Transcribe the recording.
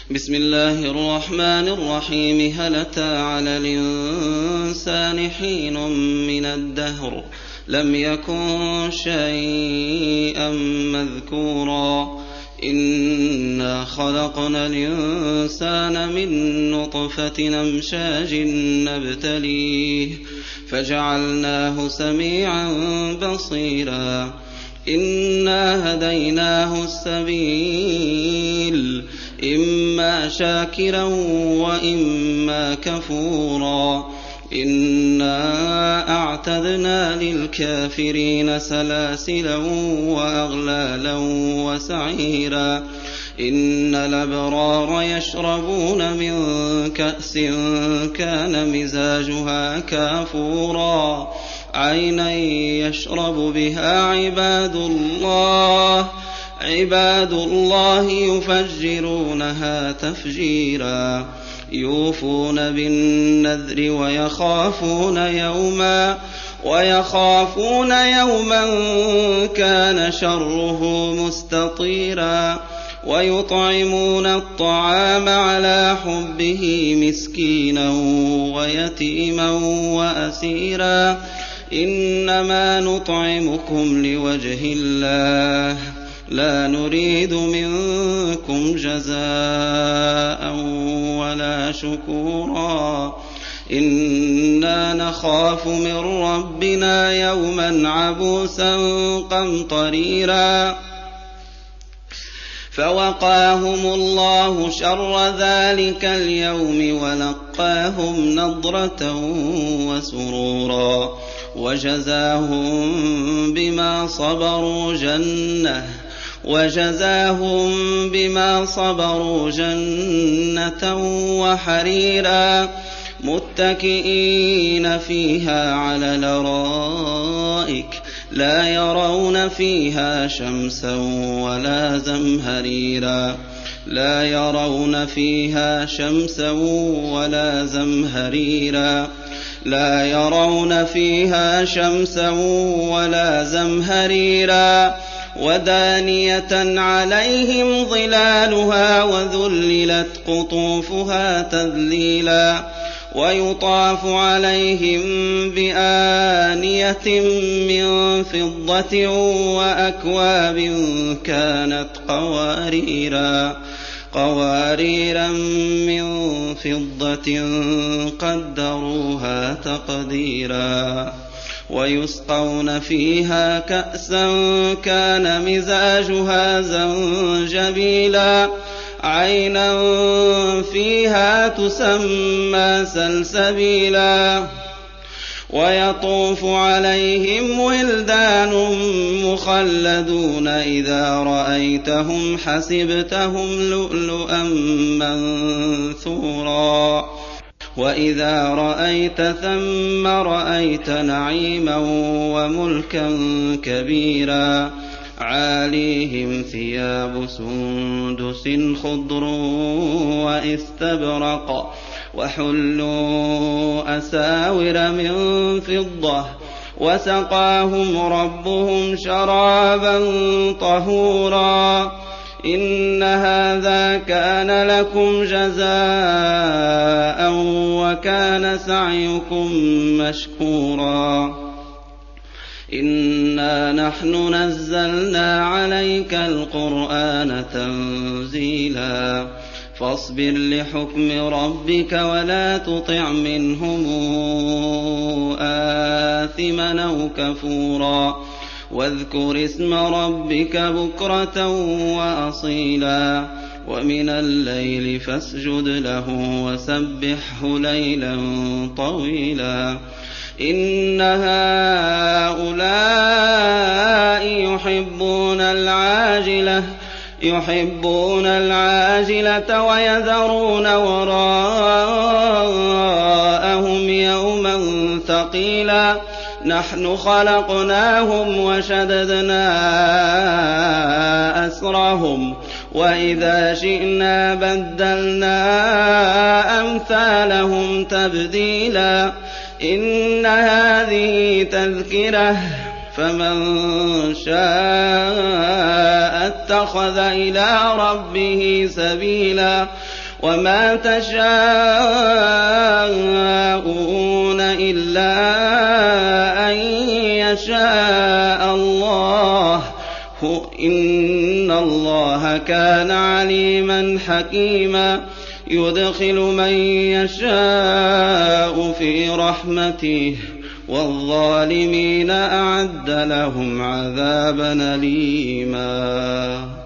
بسم الله الرحمن الرحيم. هل أتى على الإنسان حين من الدهر لم يكن شيئا مذكورا إنا خلقنا الإنسان من نطفة أمشاج نبتليه فجعلناه سميعا بصيرا إنا هديناه السبيل إما شاكرا وإما كفورا إنا أعتدنا للكافرين سلاسلا وأغلالا وسعيرا إن الأبرار يشربون من كأس كان مزاجها كافورا عينا يشرب بها عباد الله يفجرونها تفجيرا يوفون بالنذر ويخافون يوما كان شره مستطيرا ويطعمون الطعام على حبه مسكينا ويتيما وأسيرا إنما نطعمكم لوجه الله لا نريد منكم جزاء ولا شكورا إنا نخاف من ربنا يوما عبوسا قمطريرا فوقاهم الله شر ذلك اليوم ولقاهم نضرة وسرورا وجزاهم بما صبروا جنة وحريرا متكئين فيها على الأرائك لا يرون فيها شمسا ولا زمهريرا ودانية عليهم ظلالها وذللت قطوفها تذليلا ويطاف عليهم بآنية من فضة وأكواب كانت قواريرا من فضة قدروها تقديرا ويسقون فيها كأسا كان مزاجها زنجبيلا عينا فيها تسمى سلسبيلا ويطوف عليهم ولدان مخلدون إذا رأيتهم حسبتهم لؤلؤا منثورا وإذا رأيت ثم رأيت نعيما وملكا كبيرا عاليهم ثياب سندس خضر واستبرق وحلوا أساور من فضة وسقاهم ربهم شرابا طهورا إن هذا كان لكم جزاء وكان سعيكم مشكورا إنا نحن نزلنا عليك القرآن تنزيلا فاصبر لحكم ربك ولا تطع منهم آثما أو كفورا واذكر اسم ربك بكرة وأصيلا ومن الليل فاسجد له وسبحه ليلا طويلا إن هؤلاء يحبون العاجلة ويذرون وراءهم يوما ثقيلا نحن خلقناهم وشددنا أسرهم وإذا شئنا بدلنا أمثالهم تبديلا إن هذه تذكرة فمن شاء اتخذ إلى ربه سبيلا وما تشاءون إلا أن يشاء الله إن الله كان عليما حكيما يدخل من يشاء في رحمته والظالمين أعد لهم عذابا أليما